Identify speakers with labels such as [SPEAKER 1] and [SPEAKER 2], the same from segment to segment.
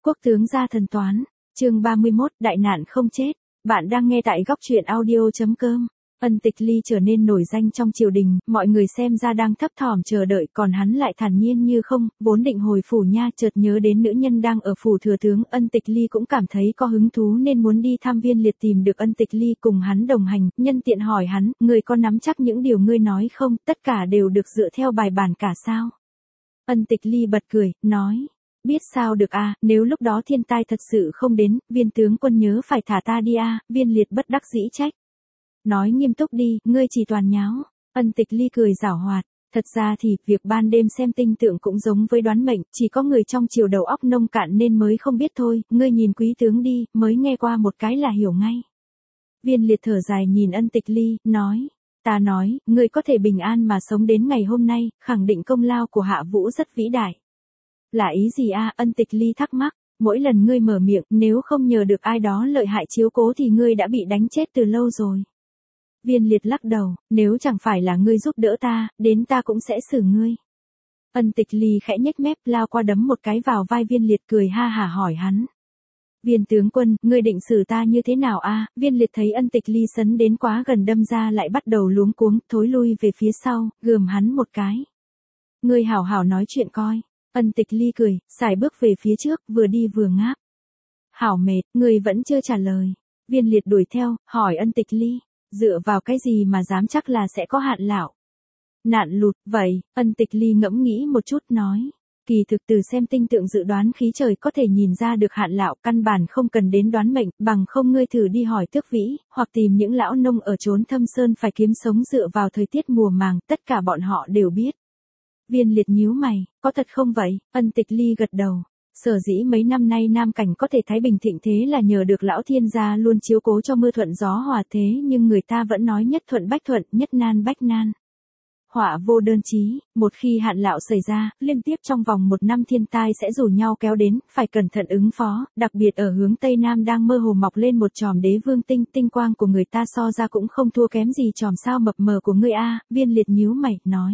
[SPEAKER 1] Quốc tướng gia thần toán, chương 31, đại nạn không chết. Bạn đang nghe tại góc truyện audio.com. Ân Tịch Ly trở nên nổi danh trong triều đình, mọi người xem ra đang thấp thỏm chờ đợi, còn hắn lại thản nhiên như không, vốn định hồi phủ nha, chợt nhớ đến nữ nhân đang ở phủ thừa tướng. Ân Tịch Ly cũng cảm thấy có hứng thú nên muốn đi thăm Viên Liệt, tìm được Ân Tịch Ly cùng hắn đồng hành, nhân tiện hỏi hắn, người có nắm chắc những điều ngươi nói không, tất cả đều được dựa theo bài bản cả sao? Ân Tịch Ly bật cười, nói. Biết sao được a, nếu lúc đó thiên tai thật sự không đến, Viên tướng quân nhớ phải thả ta đi a. Viên Liệt bất đắc dĩ trách. Nói nghiêm túc đi, ngươi chỉ toàn nháo. Ân Tịch Ly cười giảo hoạt. Thật ra thì, việc ban đêm xem tinh tượng cũng giống với đoán mệnh, chỉ có người trong triều đầu óc nông cạn nên mới không biết thôi, ngươi nhìn quý tướng đi, mới nghe qua một cái là hiểu ngay. Viên Liệt thở dài nhìn Ân Tịch Ly, nói. Ta nói, ngươi có thể bình an mà sống đến ngày hôm nay, khẳng định công lao của Hạ Vũ rất vĩ đại. Là ý gì a? Ân Tịch Ly thắc mắc. Mỗi lần ngươi mở miệng, nếu không nhờ được ai đó lợi hại chiếu cố thì ngươi đã bị đánh chết từ lâu rồi. Viên Liệt lắc đầu, nếu chẳng phải là ngươi giúp đỡ ta, đến ta cũng sẽ xử ngươi. Ân Tịch Ly khẽ nhếch mép, lao qua đấm một cái vào vai Viên Liệt, cười ha hả hỏi hắn. Viên tướng quân, ngươi định xử ta như thế nào a? Viên Liệt thấy Ân Tịch Ly sấn đến quá gần đâm ra lại bắt đầu luống cuống, thối lui về phía sau, gườm hắn một cái. Ngươi hảo hảo nói chuyện coi. Ân Tịch Ly cười, xài bước về phía trước, vừa đi vừa ngáp. Hảo mệt, ngươi vẫn chưa trả lời. Viên Liệt đuổi theo, hỏi Ân Tịch Ly, dựa vào cái gì mà dám chắc là sẽ có hạn lão? Nạn lụt, vậy, Ân Tịch Ly ngẫm nghĩ một chút nói. Kỳ thực từ xem tinh tượng dự đoán khí trời có thể nhìn ra được hạn lão, căn bản không cần đến đoán mệnh, bằng không ngươi thử đi hỏi Tước Vĩ, hoặc tìm những lão nông ở chốn thâm sơn phải kiếm sống dựa vào thời tiết mùa màng, tất cả bọn họ đều biết. Viên Liệt nhíu mày, có thật không vậy? Ân Tịch Ly gật đầu. Sở dĩ mấy năm nay Nam Cảnh có thể thái bình thịnh thế là nhờ được lão thiên gia luôn chiếu cố cho mưa thuận gió hòa thế, nhưng người ta vẫn nói nhất thuận bách thuận, nhất nan bách nan. Họa vô đơn chí, một khi hạn lão xảy ra, liên tiếp trong vòng một năm thiên tai sẽ rủ nhau kéo đến, phải cẩn thận ứng phó, đặc biệt ở hướng Tây Nam đang mơ hồ mọc lên một chòm đế vương tinh, tinh quang của người ta so ra cũng không thua kém gì chòm sao mập mờ của ngươi a. Viên Liệt nhíu mày, nói.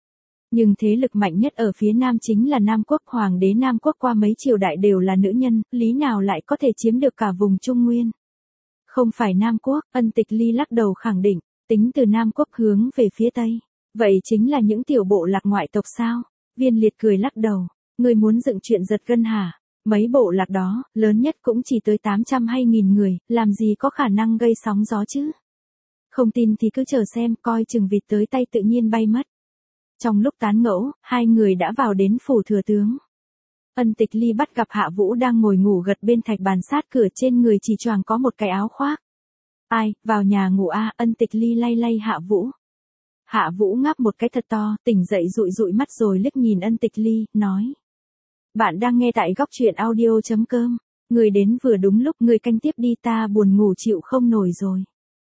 [SPEAKER 1] Nhưng thế lực mạnh nhất ở phía Nam chính là Nam Quốc, hoàng đế Nam Quốc qua mấy triều đại đều là nữ nhân, lý nào lại có thể chiếm được cả vùng Trung Nguyên? Không phải Nam Quốc, Ân Tịch Ly lắc đầu khẳng định, tính từ Nam Quốc hướng về phía Tây. Vậy chính là những tiểu bộ lạc ngoại tộc sao? Viên Liệt cười lắc đầu, ngươi muốn dựng chuyện giật gân hả? Mấy bộ lạc đó, lớn nhất cũng chỉ tới 800 hay 1000 người, làm gì có khả năng gây sóng gió chứ? Không tin thì cứ chờ xem, coi chừng vịt tới tay tự nhiên bay mất. Trong lúc tán gẫu, hai người đã vào đến phủ thừa tướng. Ân Tịch Ly bắt gặp Hạ Vũ đang ngồi ngủ gật bên thạch bàn sát cửa, trên người chỉ choàng có một cái áo khoác. Ai, vào nhà ngủ a? Ân Tịch Ly lay lay Hạ Vũ. Hạ Vũ ngáp một cái thật to, tỉnh dậy dụi dụi mắt rồi liếc nhìn Ân Tịch Ly, nói. Bạn đang nghe tại góc truyện audio.com. Người đến vừa đúng lúc, người canh tiếp đi, ta buồn ngủ chịu không nổi rồi.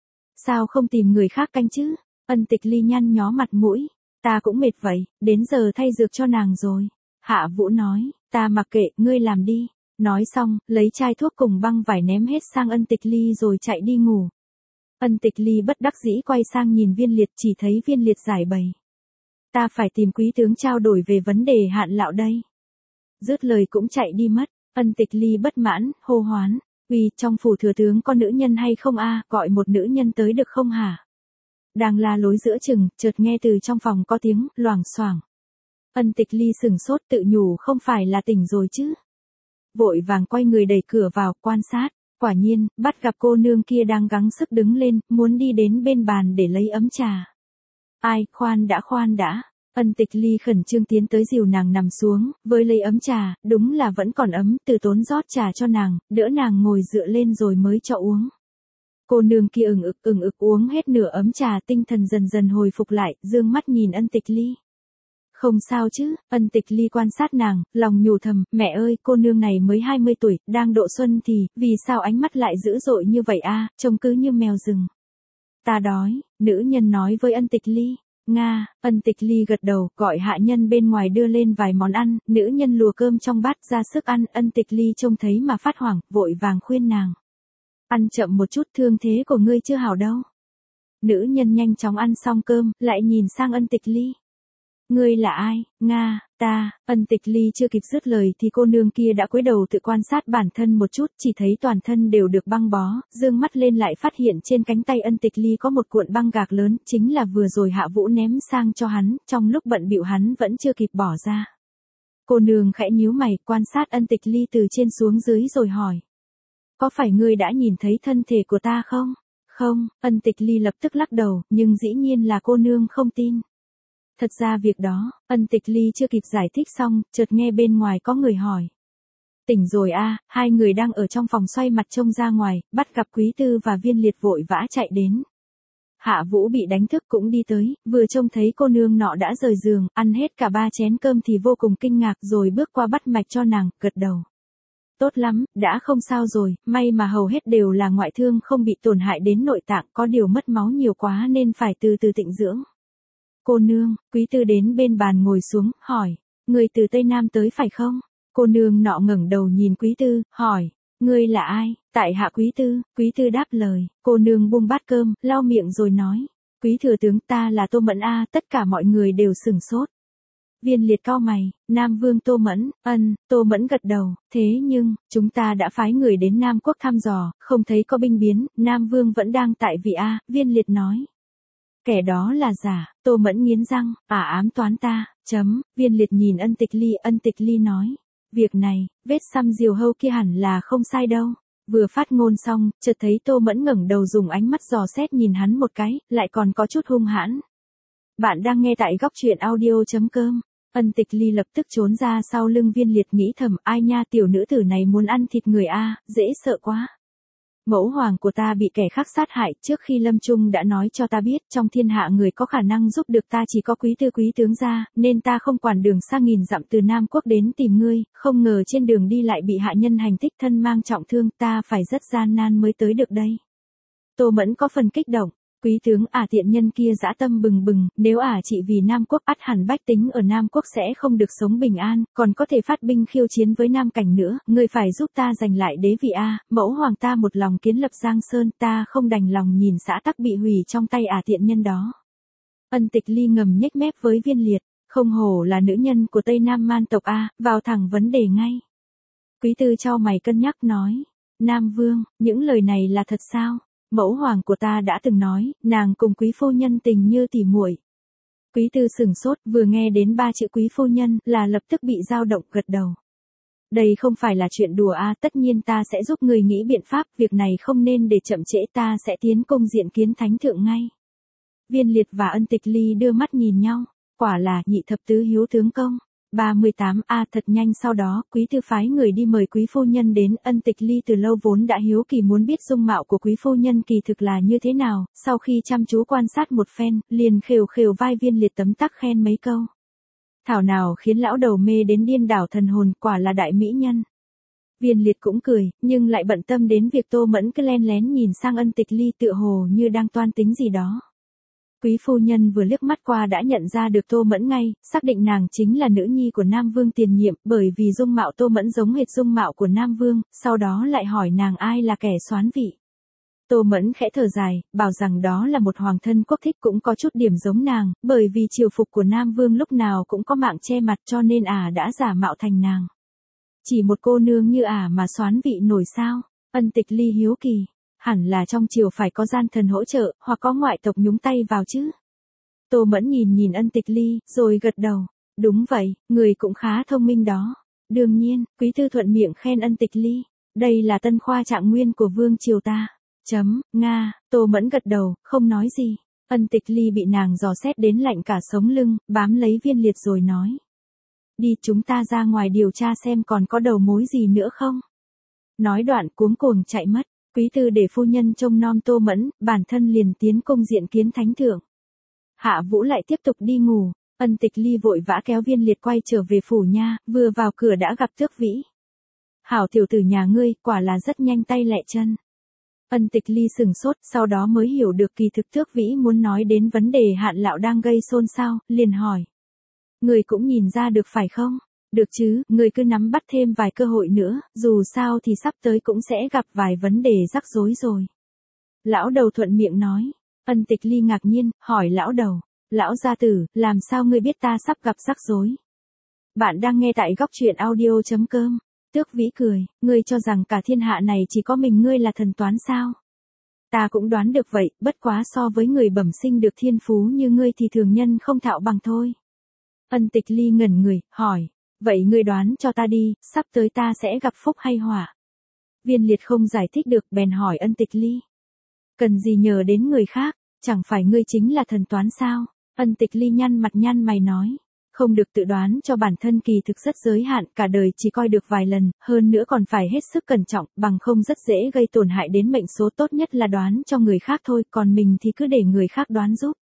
[SPEAKER 1] Sao không tìm người khác canh chứ? Ân Tịch Ly nhăn nhó mặt mũi. Ta cũng mệt vậy, đến giờ thay dược cho nàng rồi. Hạ Vũ nói, ta mặc kệ, ngươi làm đi. Nói xong, lấy chai thuốc cùng băng vải ném hết sang Ân Tịch Ly rồi chạy đi ngủ. Ân Tịch Ly bất đắc dĩ quay sang nhìn Viên Liệt, chỉ thấy Viên Liệt giải bày. Ta phải tìm quý tướng trao đổi về vấn đề hạn lão đây. Dứt lời cũng chạy đi mất. Ân Tịch Ly bất mãn, hô hoán. Uy, trong phủ thừa tướng có nữ nhân hay không a? Gọi một nữ nhân tới được không hả? Đang la lối giữa chừng, chợt nghe từ trong phòng có tiếng loảng xoảng. Ân Tịch Ly sửng sốt, tự nhủ không phải là tỉnh rồi chứ. Vội vàng quay người đẩy cửa vào, quan sát. Quả nhiên, bắt gặp cô nương kia đang gắng sức đứng lên, muốn đi đến bên bàn để lấy ấm trà. Ai, khoan đã. Ân Tịch Ly khẩn trương tiến tới dìu nàng nằm xuống, với lấy ấm trà, đúng là vẫn còn ấm, từ tốn rót trà cho nàng, đỡ nàng ngồi dựa lên rồi mới cho uống. Cô nương kia ừng ực uống hết nửa ấm trà, tinh thần dần dần hồi phục lại, dương mắt nhìn Ân Tịch Ly. Không sao chứ? Ân Tịch Ly quan sát nàng, lòng nhủ thầm, mẹ ơi, cô nương này mới 20 tuổi, đang độ xuân thì, vì sao ánh mắt lại dữ dội như vậy a? Trông cứ như mèo rừng. Ta đói, nữ nhân nói với Ân Tịch Ly. Nga, Ân Tịch Ly gật đầu, gọi hạ nhân bên ngoài đưa lên vài món ăn, nữ nhân lùa cơm trong bát ra sức ăn, Ân Tịch Ly trông thấy mà phát hoảng, vội vàng khuyên nàng. Ăn chậm một chút, thương thế của ngươi chưa hảo đâu. Nữ nhân nhanh chóng ăn xong cơm, lại nhìn sang Ân Tịch Ly. Ngươi là ai? Nga, ta. Ân Tịch Ly chưa kịp dứt lời thì cô nương kia đã cúi đầu tự quan sát bản thân một chút, chỉ thấy toàn thân đều được băng bó, dương mắt lên lại phát hiện trên cánh tay Ân Tịch Ly có một cuộn băng gạc lớn, chính là vừa rồi Hạ Vũ ném sang cho hắn, trong lúc bận bịu hắn vẫn chưa kịp bỏ ra. Cô nương khẽ nhíu mày, quan sát Ân Tịch Ly từ trên xuống dưới rồi hỏi. Có phải ngươi đã nhìn thấy thân thể của ta không? Không, Ân Tịch Ly lập tức lắc đầu, nhưng dĩ nhiên là cô nương không tin. Thật ra việc đó, Ân Tịch Ly chưa kịp giải thích xong, chợt nghe bên ngoài có người hỏi. Tỉnh rồi a? Hai người đang ở trong phòng xoay mặt trông ra ngoài, bắt gặp Quý Tư và Viên Liệt vội vã chạy đến. Hạ Vũ bị đánh thức cũng đi tới, vừa trông thấy cô nương nọ đã rời giường, ăn hết cả 3 chén cơm thì vô cùng kinh ngạc rồi bước qua bắt mạch cho nàng, gật đầu. Tốt lắm, đã không sao rồi, may mà hầu hết đều là ngoại thương không bị tổn hại đến nội tạng, có điều mất máu nhiều quá nên phải từ từ tịnh dưỡng. Cô nương, Quý Tư đến bên bàn ngồi xuống, hỏi, người từ Tây Nam tới phải không? Cô nương nọ ngẩng đầu nhìn Quý Tư, hỏi, ngươi là ai? Tại hạ Quý Tư đáp lời, cô nương buông bát cơm, lau miệng rồi nói, Quý thừa tướng ta là Tô Mẫn a. Tất cả mọi người đều sửng sốt. Viên Liệt cau mày, Nam Vương Tô Mẫn, Tô Mẫn gật đầu, thế nhưng, chúng ta đã phái người đến Nam Quốc thăm dò, không thấy có binh biến, Nam Vương vẫn đang tại vị a. Viên Liệt nói. Kẻ đó là giả, Tô Mẫn nghiến răng, ám toán ta, Viên Liệt nhìn Ân Tịch Ly nói. Việc này, vết xăm diều hâu kia hẳn là không sai đâu. Vừa phát ngôn xong, chợt thấy Tô Mẫn ngẩng đầu dùng ánh mắt dò xét nhìn hắn một cái, lại còn có chút hung hãn. Bạn đang nghe tại góc truyện audio.com. Ân Tịch Ly lập tức trốn ra sau lưng Viên Liệt nghĩ thầm, ai nha, tiểu nữ tử này muốn ăn thịt người a, dễ sợ quá. Mẫu hoàng của ta bị kẻ khác sát hại, trước khi lâm chung đã nói cho ta biết, trong thiên hạ người có khả năng giúp được ta chỉ có Quý Tư Quý tướng gia, nên ta không quản đường xa nghìn dặm từ Nam Quốc đến tìm ngươi, không ngờ trên đường đi lại bị hạ nhân hành thích thân mang trọng thương, ta phải rất gian nan mới tới được đây. Tô Mẫn có phần kích động. Quý tướng tiện nhân kia dã tâm bừng bừng, nếu chỉ vì Nam Quốc ắt hẳn bách tính ở Nam Quốc sẽ không được sống bình an, còn có thể phát binh khiêu chiến với Nam Cảnh nữa, người phải giúp ta giành lại đế vị mẫu hoàng ta một lòng kiến lập Giang Sơn, ta không đành lòng nhìn xã tắc bị hủy trong tay tiện nhân đó. Ân Tịch Ly ngầm nhếch mép với Viên Liệt, không hổ là nữ nhân của Tây Nam man tộc vào thẳng vấn đề ngay. Quý Tư chau mày cân nhắc nói, Nam Vương, những lời này là thật sao? Mẫu hoàng của ta đã từng nói, nàng cùng quý phu nhân tình như tỉ muội. Quý Tư sửng sốt, vừa nghe đến 3 chữ quý phu nhân là lập tức bị dao động, gật đầu. Đây không phải là chuyện đùa tất nhiên ta sẽ giúp người nghĩ biện pháp, việc này không nên để chậm trễ, ta sẽ tiến công diện kiến thánh thượng ngay. Viên Liệt và Ân Tịch Ly đưa mắt nhìn nhau, quả là nhị thập tứ hiếu tướng công. 38 thật nhanh sau đó, Quý Tư phái người đi mời quý phu nhân đến. Ân Tịch Ly từ lâu vốn đã hiếu kỳ muốn biết dung mạo của quý phu nhân kỳ thực là như thế nào, sau khi chăm chú quan sát một phen, liền khều khều vai Viên Liệt tấm tắc khen mấy câu. Thảo nào khiến lão đầu mê đến điên đảo thần hồn, quả là đại mỹ nhân. Viên Liệt cũng cười, nhưng lại bận tâm đến việc Tô Mẫn cứ len lén nhìn sang Ân Tịch Ly tựa hồ như đang toan tính gì đó. Quý phu nhân vừa liếc mắt qua đã nhận ra được Tô Mẫn ngay, xác định nàng chính là nữ nhi của Nam Vương tiền nhiệm, bởi vì dung mạo Tô Mẫn giống hệt dung mạo của Nam Vương, sau đó lại hỏi nàng ai là kẻ soán vị. Tô Mẫn khẽ thở dài, bảo rằng đó là một hoàng thân quốc thích cũng có chút điểm giống nàng, bởi vì triều phục của Nam Vương lúc nào cũng có mạng che mặt cho nên đã giả mạo thành nàng. Chỉ một cô nương như mà soán vị nổi sao? Ân Tịch Ly hiếu kỳ. Hẳn là trong triều phải có gian thần hỗ trợ, hoặc có ngoại tộc nhúng tay vào chứ. Tô Mẫn nhìn Ân Tịch Ly, rồi gật đầu. Đúng vậy, người cũng khá thông minh đó. Đương nhiên, Quý Tư thuận miệng khen Ân Tịch Ly. Đây là tân khoa trạng nguyên của vương triều ta. Nga, Tô Mẫn gật đầu, không nói gì. Ân Tịch Ly bị nàng dò xét đến lạnh cả sống lưng, bám lấy Viên Liệt rồi nói. Đi, chúng ta ra ngoài điều tra xem còn có đầu mối gì nữa không. Nói đoạn cuống cuồng chạy mất. Quý Tư để phu nhân trông nom Tô Mẫn, bản thân liền tiến công diện kiến thánh thượng. Hạ Vũ lại tiếp tục đi ngủ, Ân Tịch Ly vội vã kéo Viên Liệt quay trở về phủ nha, vừa vào cửa đã gặp Tước Vĩ. Hảo tiểu tử nhà ngươi, quả là rất nhanh tay lẹ chân. Ân Tịch Ly sừng sốt, sau đó mới hiểu được kỳ thực Tước Vĩ muốn nói đến vấn đề Hạn Lão đang gây xôn xao, liền hỏi. Người cũng nhìn ra được phải không? Được chứ, người cứ nắm bắt thêm vài cơ hội nữa, dù sao thì sắp tới cũng sẽ gặp vài vấn đề rắc rối rồi. Lão đầu thuận miệng nói. Ân Tịch Ly ngạc nhiên, hỏi lão đầu. Lão gia tử, làm sao ngươi biết ta sắp gặp rắc rối? Bạn đang nghe tại góc truyện audio.com. Tước Vĩ cười, ngươi cho rằng cả thiên hạ này chỉ có mình ngươi là thần toán sao? Ta cũng đoán được vậy, bất quá so với người bẩm sinh được thiên phú như ngươi thì thường nhân không thạo bằng thôi. Ân Tịch Ly ngẩn người, hỏi, vậy ngươi đoán cho ta đi, sắp tới ta sẽ gặp phúc hay họa? Viên Liệt không giải thích được bèn hỏi Ân Tịch Ly. Cần gì nhờ đến người khác, chẳng phải ngươi chính là thần toán sao? Ân Tịch Ly nhăn mặt nhăn mày nói. Không được tự đoán cho bản thân kỳ thực rất giới hạn, cả đời chỉ coi được vài lần, hơn nữa còn phải hết sức cẩn trọng, bằng không rất dễ gây tổn hại đến mệnh số, tốt nhất là đoán cho người khác thôi, còn mình thì cứ để người khác đoán giúp.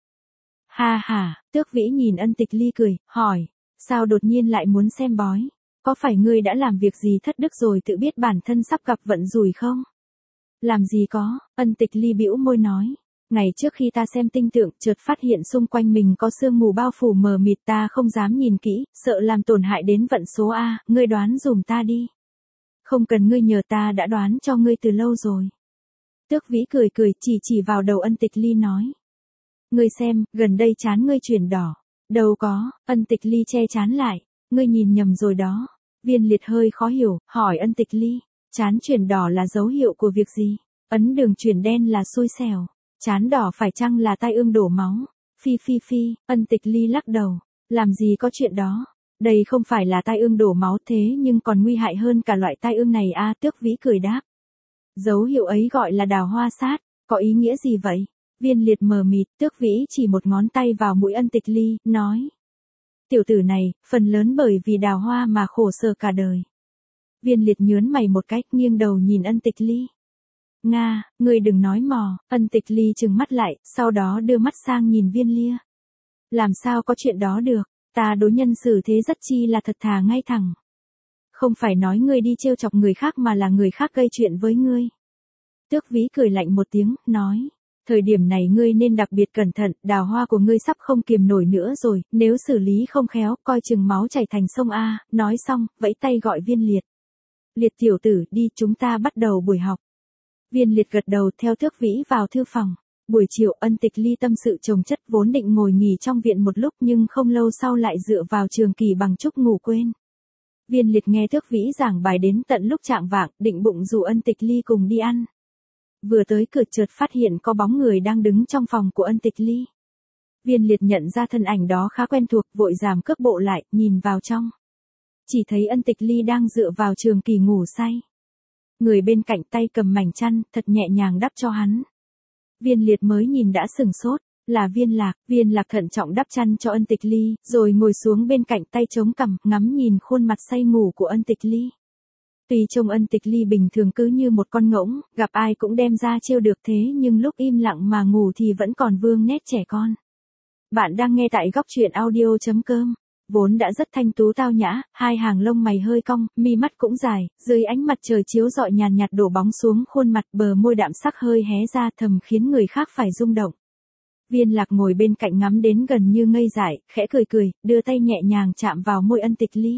[SPEAKER 1] Ha ha, Tước Vĩ nhìn Ân Tịch Ly cười, hỏi, sao đột nhiên lại muốn xem bói? Có phải ngươi đã làm việc gì thất đức rồi tự biết bản thân sắp gặp vận rủi không? Làm gì có, Ân Tịch Ly bĩu môi nói. Ngày trước khi ta xem tinh tượng, chợt phát hiện xung quanh mình có sương mù bao phủ mờ mịt, ta không dám nhìn kỹ, sợ làm tổn hại đến vận số a, ngươi đoán dùm ta đi. Không cần ngươi nhờ, ta đã đoán cho ngươi từ lâu rồi. Tước Vĩ cười cười, chỉ vào đầu Ân Tịch Ly nói. Ngươi xem, gần đây trán ngươi chuyển đỏ. Đâu có, Ân Tịch Ly che trán lại, ngươi nhìn nhầm rồi đó. Viên Liệt hơi khó hiểu, hỏi Ân Tịch Ly, trán chuyển đỏ là dấu hiệu của việc gì? Ấn đường chuyển đen là xui xẻo. Trán đỏ phải chăng là tai ương đổ máu? Phi, Ân Tịch Ly lắc đầu. Làm gì có chuyện đó. Đây không phải là tai ương đổ máu thế nhưng còn nguy hại hơn cả loại tai ương này a. Tước Vĩ cười đáp. Dấu hiệu ấy gọi là đào hoa sát, có ý nghĩa gì vậy? Viên Liệt mờ mịt, Tước Vĩ chỉ một ngón tay vào mũi Ân Tịch Ly, nói. Tiểu tử này, phần lớn bởi vì đào hoa mà khổ sở cả đời. Viên Liệt nhớn mày một cách, nghiêng đầu nhìn Ân Tịch Ly. Nga, ngươi đừng nói mò, Ân Tịch Ly trừng mắt lại, sau đó đưa mắt sang nhìn Viên Lia. Làm sao có chuyện đó được, ta đối nhân xử thế rất chi là thật thà ngay thẳng. Không phải nói ngươi đi trêu chọc người khác mà là người khác gây chuyện với ngươi. Tước Vĩ cười lạnh một tiếng, nói. Thời điểm này ngươi nên đặc biệt cẩn thận, đào hoa của ngươi sắp không kiềm nổi nữa rồi, nếu xử lý không khéo, coi chừng máu chảy thành sông a. Nói xong, vẫy tay gọi Viên Liệt. Liệt tiểu tử, đi, chúng ta bắt đầu buổi học. Viên Liệt gật đầu theo Tước Vĩ vào thư phòng. Buổi chiều Ân Tịch Ly tâm sự chồng chất vốn định ngồi nghỉ trong viện một lúc nhưng không lâu sau lại dựa vào trường kỳ bằng trúc ngủ quên. Viên Liệt nghe Tước Vĩ giảng bài đến tận lúc chạng vạng, định bụng rủ Ân Tịch Ly cùng đi ăn. Vừa tới cửa chợt phát hiện có bóng người đang đứng trong phòng của Ân Tịch Ly. Viên Liệt nhận ra thân ảnh đó khá quen thuộc, vội giảm cước bộ lại, nhìn vào trong. Chỉ thấy Ân Tịch Ly đang dựa vào trường kỳ ngủ say. Người bên cạnh tay cầm mảnh chăn, thật nhẹ nhàng đắp cho hắn. Viên Liệt mới nhìn đã sừng sốt, là Viên Lạc thận trọng đắp chăn cho Ân Tịch Ly, rồi ngồi xuống bên cạnh tay chống cằm, ngắm nhìn khuôn mặt say ngủ của Ân Tịch Ly. Tuy trông Ân Tịch Ly bình thường cứ như một con ngỗng, gặp ai cũng đem ra trêu được thế nhưng lúc im lặng mà ngủ thì vẫn còn vương nét trẻ con. Bạn đang nghe tại góc truyện audio.com. Vốn đã rất thanh tú tao nhã, hai hàng lông mày hơi cong, mi mắt cũng dài, dưới ánh mặt trời chiếu rọi nhàn nhạt đổ bóng xuống khuôn mặt, bờ môi đạm sắc hơi hé ra thầm khiến người khác phải rung động. Viên Lạc ngồi bên cạnh ngắm đến gần như ngây dại, khẽ cười, đưa tay nhẹ nhàng chạm vào môi Ân Tịch Ly.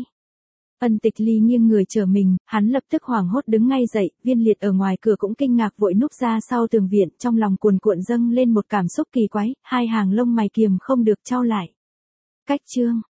[SPEAKER 1] Ân Tịch Ly nghiêng người trở mình, hắn lập tức hoảng hốt đứng ngay dậy, Viên Liệt ở ngoài cửa cũng kinh ngạc vội núp ra sau tường viện, trong lòng cuồn cuộn dâng lên một cảm xúc kỳ quái, hai hàng lông mày kiềm không được chau lại. Cách chương